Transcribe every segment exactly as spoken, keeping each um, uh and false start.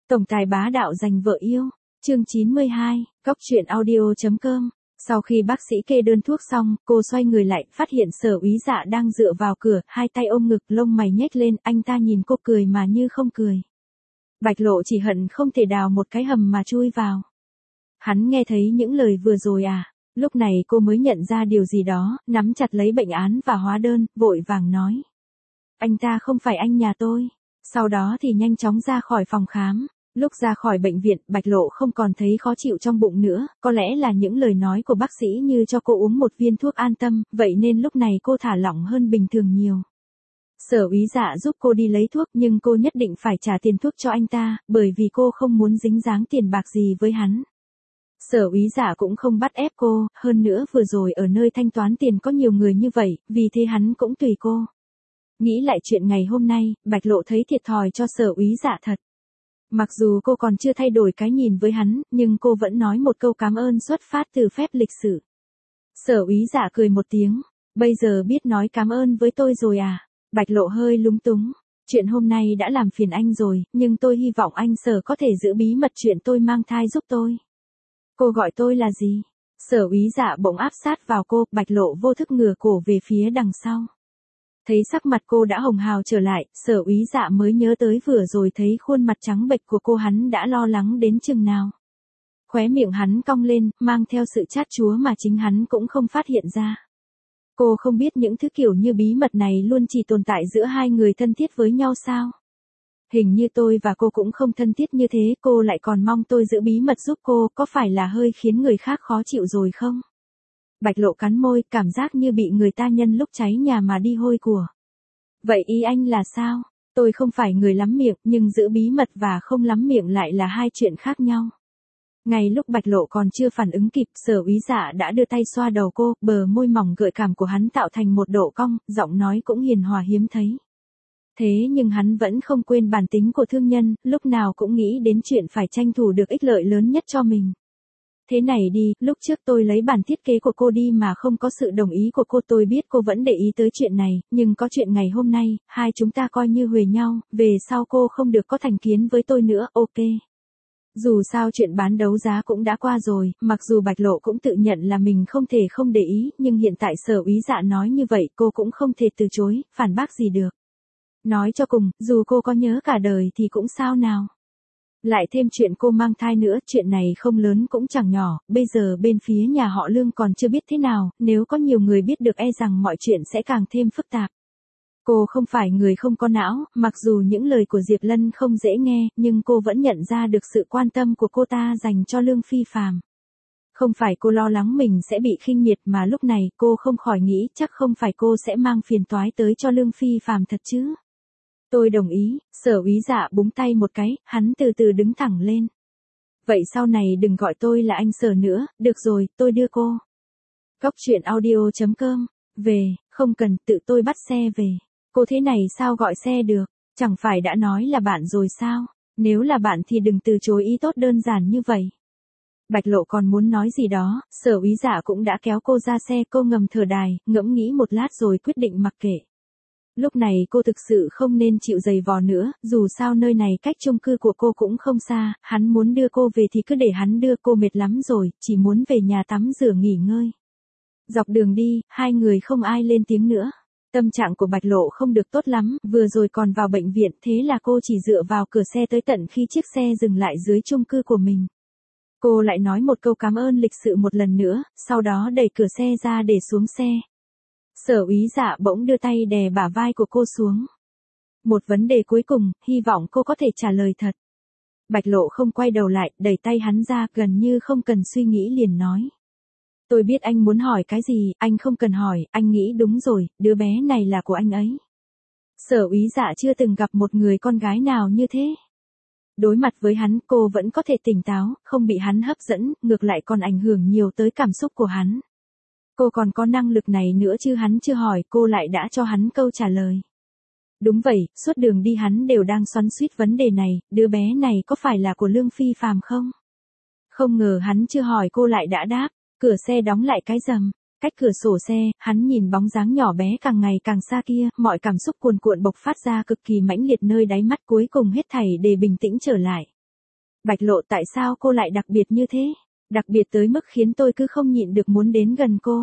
Tổng tài bá đạo giành vợ yêu. Chương chín mươi hai, Cóc truyện audio.com. Sau khi bác sĩ kê đơn thuốc xong, cô xoay người lại, phát hiện Sở Úy Dạ đang dựa vào cửa, hai tay ôm ngực, lông mày nhếch lên, anh ta nhìn cô cười mà như không cười. Bạch Lộ chỉ hận không thể đào một cái hầm mà chui vào. Hắn nghe thấy những lời vừa rồi à? Lúc này cô mới nhận ra điều gì đó, nắm chặt lấy bệnh án và hóa đơn, vội vàng nói. Anh ta không phải anh nhà tôi. Sau đó thì nhanh chóng ra khỏi phòng khám. Lúc ra khỏi bệnh viện, Bạch Lộ không còn thấy khó chịu trong bụng nữa, có lẽ là những lời nói của bác sĩ như cho cô uống một viên thuốc an tâm, vậy nên lúc này cô thả lỏng hơn bình thường nhiều. Sở Úy Dạ giúp cô đi lấy thuốc nhưng cô nhất định phải trả tiền thuốc cho anh ta, bởi vì cô không muốn dính dáng tiền bạc gì với hắn. Sở Úy Dạ cũng không bắt ép cô, hơn nữa vừa rồi ở nơi thanh toán tiền có nhiều người như vậy, vì thế hắn cũng tùy cô. Nghĩ lại chuyện ngày hôm nay, Bạch Lộ thấy thiệt thòi cho Sở Úy Dạ thật. Mặc dù cô còn chưa thay đổi cái nhìn với hắn, nhưng cô vẫn nói một câu cảm ơn xuất phát từ phép lịch sự. Sở Úy Dạ cười một tiếng, bây giờ biết nói cảm ơn với tôi rồi à? Bạch Lộ hơi lúng túng, chuyện hôm nay đã làm phiền anh rồi, nhưng tôi hy vọng anh Sở có thể giữ bí mật chuyện tôi mang thai giúp tôi. Cô gọi tôi là gì? Sở Úy Dạ bỗng áp sát vào cô, Bạch Lộ vô thức ngửa cổ về phía đằng sau. Thấy sắc mặt cô đã hồng hào trở lại, Sở Úy Dạ mới nhớ tới vừa rồi thấy khuôn mặt trắng bệch của cô hắn đã lo lắng đến chừng nào. Khóe miệng hắn cong lên, mang theo sự chát chúa mà chính hắn cũng không phát hiện ra. Cô không biết những thứ kiểu như bí mật này luôn chỉ tồn tại giữa hai người thân thiết với nhau sao? Hình như tôi và cô cũng không thân thiết như thế, cô lại còn mong tôi giữ bí mật giúp cô, có phải là hơi khiến người khác khó chịu rồi không? Bạch Lộ cắn môi, cảm giác như bị người ta nhân lúc cháy nhà mà đi hôi của. Vậy ý anh là sao? Tôi không phải người lắm miệng, nhưng giữ bí mật và không lắm miệng lại là hai chuyện khác nhau. Ngay lúc Bạch Lộ còn chưa phản ứng kịp, Sở Úy Dạ đã đưa tay xoa đầu cô, bờ môi mỏng gợi cảm của hắn tạo thành một độ cong, giọng nói cũng hiền hòa hiếm thấy. Thế nhưng hắn vẫn không quên bản tính của thương nhân, lúc nào cũng nghĩ đến chuyện phải tranh thủ được ích lợi lớn nhất cho mình. Thế này đi, lúc trước tôi lấy bản thiết kế của cô đi mà không có sự đồng ý của cô, tôi biết cô vẫn để ý tới chuyện này, nhưng có chuyện ngày hôm nay, hai chúng ta coi như huề nhau, về sau cô không được có thành kiến với tôi nữa, ok. Dù sao chuyện bán đấu giá cũng đã qua rồi, mặc dù Bạch Lộ cũng tự nhận là mình không thể không để ý, nhưng hiện tại Sở Úy Dạ nói như vậy cô cũng không thể từ chối, phản bác gì được. Nói cho cùng, dù cô có nhớ cả đời thì cũng sao nào. Lại thêm chuyện cô mang thai nữa, chuyện này không lớn cũng chẳng nhỏ, bây giờ bên phía nhà họ Lương còn chưa biết thế nào, nếu có nhiều người biết được e rằng mọi chuyện sẽ càng thêm phức tạp. Cô không phải người không có não, mặc dù những lời của Diệp Lân không dễ nghe, nhưng cô vẫn nhận ra được sự quan tâm của cô ta dành cho Lương Phi Phàm. Không phải cô lo lắng mình sẽ bị khinh miệt mà lúc này cô không khỏi nghĩ chắc không phải cô sẽ mang phiền toái tới cho Lương Phi Phàm thật chứ. Tôi đồng ý, Sở Úy Dạ búng tay một cái, hắn từ từ đứng thẳng lên. Vậy sau này đừng gọi tôi là anh Sở nữa, được rồi, tôi đưa cô. Cóc truyện audio.com, về, không cần, tự tôi bắt xe về. Cô thế này sao gọi xe được, chẳng phải đã nói là bạn rồi sao, nếu là bạn thì đừng từ chối ý tốt đơn giản như vậy. Bạch Lộ còn muốn nói gì đó, Sở Úy Dạ cũng đã kéo cô ra xe, cô ngầm thở đài, ngẫm nghĩ một lát rồi quyết định mặc kệ. Lúc này cô thực sự không nên chịu giày vò nữa, dù sao nơi này cách chung cư của cô cũng không xa, hắn muốn đưa cô về thì cứ để hắn đưa, cô mệt lắm rồi, chỉ muốn về nhà tắm rửa nghỉ ngơi. Dọc đường đi, hai người không ai lên tiếng nữa. Tâm trạng của Bạch Lộ không được tốt lắm, vừa rồi còn vào bệnh viện, thế là cô chỉ dựa vào cửa xe tới tận khi chiếc xe dừng lại dưới chung cư của mình. Cô lại nói một câu cảm ơn lịch sự một lần nữa, sau đó đẩy cửa xe ra để xuống xe. Sở Úy Dạ bỗng đưa tay đè bả vai của cô xuống. Một vấn đề cuối cùng, hy vọng cô có thể trả lời thật. Bạch Lộ không quay đầu lại, đẩy tay hắn ra, gần như không cần suy nghĩ liền nói. Tôi biết anh muốn hỏi cái gì, anh không cần hỏi, anh nghĩ đúng rồi, đứa bé này là của anh ấy. Sở Úy Dạ chưa từng gặp một người con gái nào như thế. Đối mặt với hắn, cô vẫn có thể tỉnh táo, không bị hắn hấp dẫn, ngược lại còn ảnh hưởng nhiều tới cảm xúc của hắn. Cô còn có năng lực này nữa chứ, hắn chưa hỏi cô lại đã cho hắn câu trả lời. Đúng vậy, suốt đường đi hắn đều đang xoắn xuýt vấn đề này, đứa bé này có phải là của Lương Phi Phàm không? Không ngờ hắn chưa hỏi cô lại đã đáp, cửa xe đóng lại cái rầm, cách cửa sổ xe, hắn nhìn bóng dáng nhỏ bé càng ngày càng xa kia, mọi cảm xúc cuồn cuộn bộc phát ra cực kỳ mãnh liệt nơi đáy mắt, cuối cùng hết thảy để bình tĩnh trở lại. Bạch Lộ, tại sao cô lại đặc biệt như thế? Đặc biệt tới mức khiến tôi cứ không nhịn được muốn đến gần cô.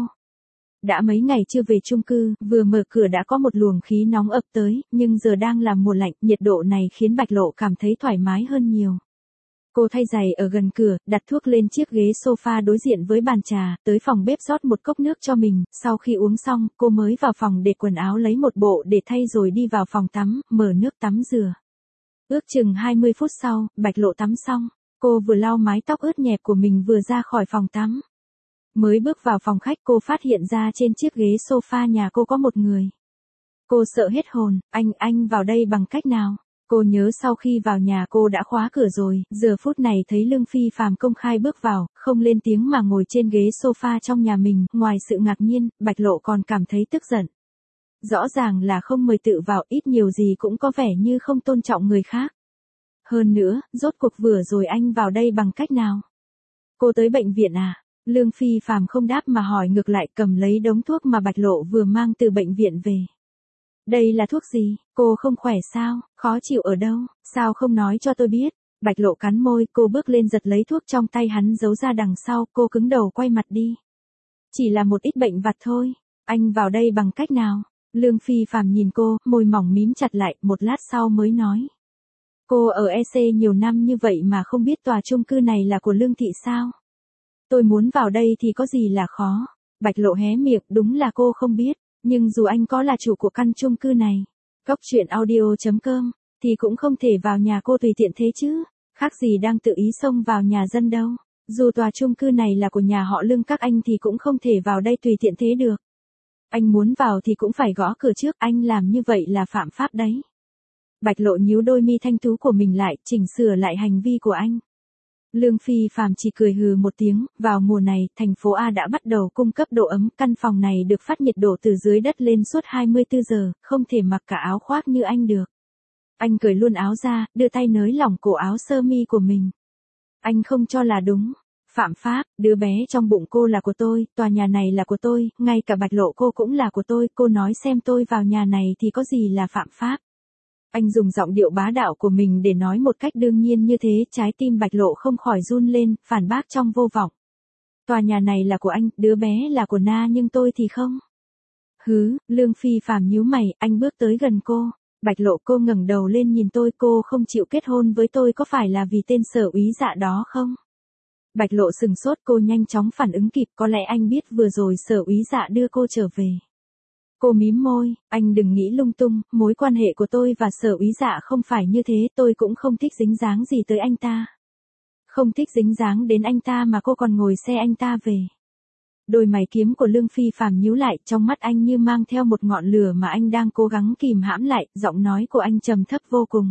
Đã mấy ngày chưa về chung cư, vừa mở cửa đã có một luồng khí nóng ập tới, nhưng giờ đang là mùa lạnh, nhiệt độ này khiến Bạch Lộ cảm thấy thoải mái hơn nhiều. Cô thay giày ở gần cửa, đặt thuốc lên chiếc ghế sofa đối diện với bàn trà, tới phòng bếp rót một cốc nước cho mình, sau khi uống xong, cô mới vào phòng để quần áo lấy một bộ để thay rồi đi vào phòng tắm, mở nước tắm rửa. Ước chừng hai mươi phút sau, Bạch Lộ tắm xong, cô vừa lau mái tóc ướt nhẹp của mình vừa ra khỏi phòng tắm. Mới bước vào phòng khách cô phát hiện ra trên chiếc ghế sofa nhà cô có một người. Cô sợ hết hồn, anh, anh vào đây bằng cách nào? Cô nhớ sau khi vào nhà cô đã khóa cửa rồi, giờ phút này thấy Lương Phi Phàm công khai bước vào, không lên tiếng mà ngồi trên ghế sofa trong nhà mình, ngoài sự ngạc nhiên, Bạch Lộ còn cảm thấy tức giận. Rõ ràng là không mời tự vào, ít nhiều gì cũng có vẻ như không tôn trọng người khác. Hơn nữa, rốt cuộc vừa rồi anh vào đây bằng cách nào? Cô tới bệnh viện à? Lương Phi Phàm không đáp mà hỏi ngược lại, cầm lấy đống thuốc mà Bạch Lộ vừa mang từ bệnh viện về. Đây là thuốc gì? Cô không khỏe sao? Khó chịu ở đâu? Sao không nói cho tôi biết? Bạch Lộ cắn môi, cô bước lên giật lấy thuốc trong tay hắn giấu ra đằng sau, cô cứng đầu quay mặt đi. Chỉ là một ít bệnh vặt thôi. Anh vào đây bằng cách nào? Lương Phi Phàm nhìn cô, môi mỏng mím chặt lại, một lát sau mới nói. Cô ở e xê nhiều năm như vậy mà không biết tòa chung cư này là của Lương Thị sao? Tôi muốn vào đây thì có gì là khó? Bạch Lộ hé miệng, đúng là cô không biết. Nhưng dù anh có là chủ của căn chung cư này, Cóc truyện audio chấm com, thì cũng không thể vào nhà cô tùy tiện thế chứ. Khác gì đang tự ý xông vào nhà dân đâu. Dù tòa chung cư này là của nhà họ Lương các anh thì cũng không thể vào đây tùy tiện thế được. Anh muốn vào thì cũng phải gõ cửa trước, anh làm như vậy là phạm pháp đấy. Bạch Lộ nhíu đôi mi thanh tú của mình lại, chỉnh sửa lại hành vi của anh. Lương Phi Phàm chỉ cười hừ một tiếng, vào mùa này, thành phố A đã bắt đầu cung cấp độ ấm, căn phòng này được phát nhiệt độ từ dưới đất lên suốt hai mươi tư giờ, không thể mặc cả áo khoác như anh được. Anh cởi luôn áo ra, đưa tay nới lỏng cổ áo sơ mi của mình. Anh không cho là đúng. Phạm pháp, đứa bé trong bụng cô là của tôi, tòa nhà này là của tôi, ngay cả Bạch Lộ cô cũng là của tôi, cô nói xem tôi vào nhà này thì có gì là phạm pháp. Anh dùng giọng điệu bá đạo của mình để nói một cách đương nhiên như thế, trái tim Bạch Lộ không khỏi run lên, phản bác trong vô vọng. Tòa nhà này là của anh, đứa bé là của Na nhưng tôi thì không. Hứ, Lương Phi Phàm nhíu mày, anh bước tới gần cô. Bạch Lộ, cô ngẩng đầu lên nhìn tôi, cô không chịu kết hôn với tôi có phải là vì tên Sở Úy Dạ đó không? Bạch Lộ sừng sốt, cô nhanh chóng phản ứng kịp, có lẽ anh biết vừa rồi Sở Úy Dạ đưa cô trở về. Cô mím môi, anh đừng nghĩ lung tung, mối quan hệ của tôi và Sở Úy Dạ không phải như thế, tôi cũng không thích dính dáng gì tới anh ta. Không thích dính dáng đến anh ta mà cô còn ngồi xe anh ta về. Đôi mày kiếm của Lương Phi Phàm nhíu lại, trong mắt anh như mang theo một ngọn lửa mà anh đang cố gắng kìm hãm lại, giọng nói của anh trầm thấp vô cùng.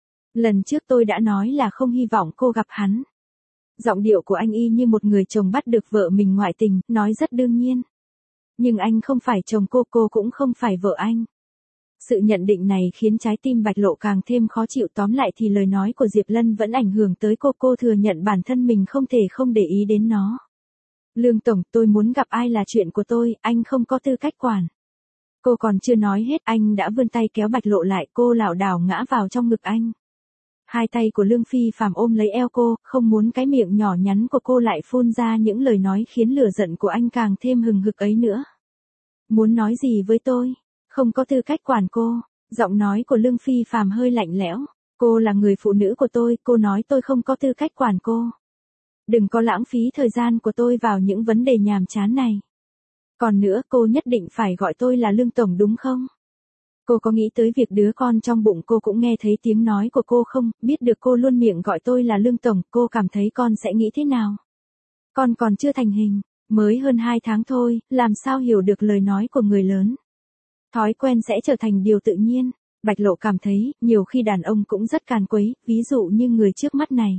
Lần trước tôi đã nói là không hy vọng cô gặp hắn. Giọng điệu của anh y như một người chồng bắt được vợ mình ngoại tình, nói rất đương nhiên. Nhưng anh không phải chồng cô, cô cũng không phải vợ anh. Sự nhận định này khiến trái tim Bạch Lộ càng thêm khó chịu, tóm lại thì lời nói của Diệp Lân vẫn ảnh hưởng tới cô, cô thừa nhận bản thân mình không thể không để ý đến nó. Lương Tổng, tôi muốn gặp ai là chuyện của tôi, anh không có tư cách quản. Cô còn chưa nói hết, anh đã vươn tay kéo Bạch Lộ lại, cô lảo đảo ngã vào trong ngực anh. Hai tay của Lương Phi Phàm ôm lấy eo cô, không muốn cái miệng nhỏ nhắn của cô lại phun ra những lời nói khiến lửa giận của anh càng thêm hừng hực ấy nữa. Muốn nói gì với tôi? Không có tư cách quản cô. Giọng nói của Lương Phi Phàm hơi lạnh lẽo. Cô là người phụ nữ của tôi, cô nói tôi không có tư cách quản cô. Đừng có lãng phí thời gian của tôi vào những vấn đề nhàm chán này. Còn nữa, cô nhất định phải gọi tôi là Lương Tổng đúng không? Cô có nghĩ tới việc đứa con trong bụng cô cũng nghe thấy tiếng nói của cô không? Biết được cô luôn miệng gọi tôi là Lương Tổng, cô cảm thấy con sẽ nghĩ thế nào? Con còn chưa thành hình, mới hơn hai tháng thôi, làm sao hiểu được lời nói của người lớn? Thói quen sẽ trở thành điều tự nhiên. Bạch Lộ cảm thấy, nhiều khi đàn ông cũng rất càn quấy, ví dụ như người trước mắt này.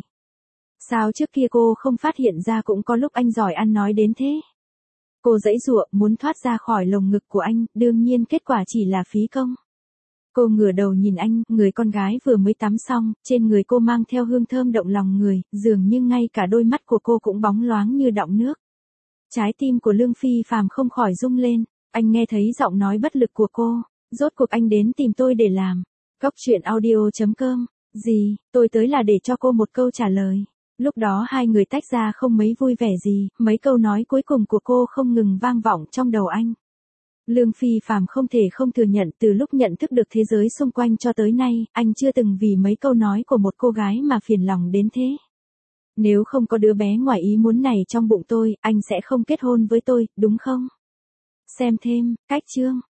Sao trước kia cô không phát hiện ra cũng có lúc anh giỏi ăn nói đến thế? Cô giãy giụa, muốn thoát ra khỏi lồng ngực của anh, đương nhiên kết quả chỉ là phí công. Cô ngửa đầu nhìn anh, người con gái vừa mới tắm xong, trên người cô mang theo hương thơm động lòng người, dường như ngay cả đôi mắt của cô cũng bóng loáng như đọng nước. Trái tim của Lương Phi Phàm không khỏi rung lên, anh nghe thấy giọng nói bất lực của cô, rốt cuộc anh đến tìm tôi để làm. Cóc truyện audio chấm com Gì, tôi tới là để cho cô một câu trả lời. Lúc đó hai người tách ra không mấy vui vẻ gì, mấy câu nói cuối cùng của cô không ngừng vang vọng trong đầu anh. Lương Phi Phàm không thể không thừa nhận từ lúc nhận thức được thế giới xung quanh cho tới nay, anh chưa từng vì mấy câu nói của một cô gái mà phiền lòng đến thế. Nếu không có đứa bé ngoài ý muốn này trong bụng tôi, anh sẽ không kết hôn với tôi, đúng không? Xem thêm, cách chương.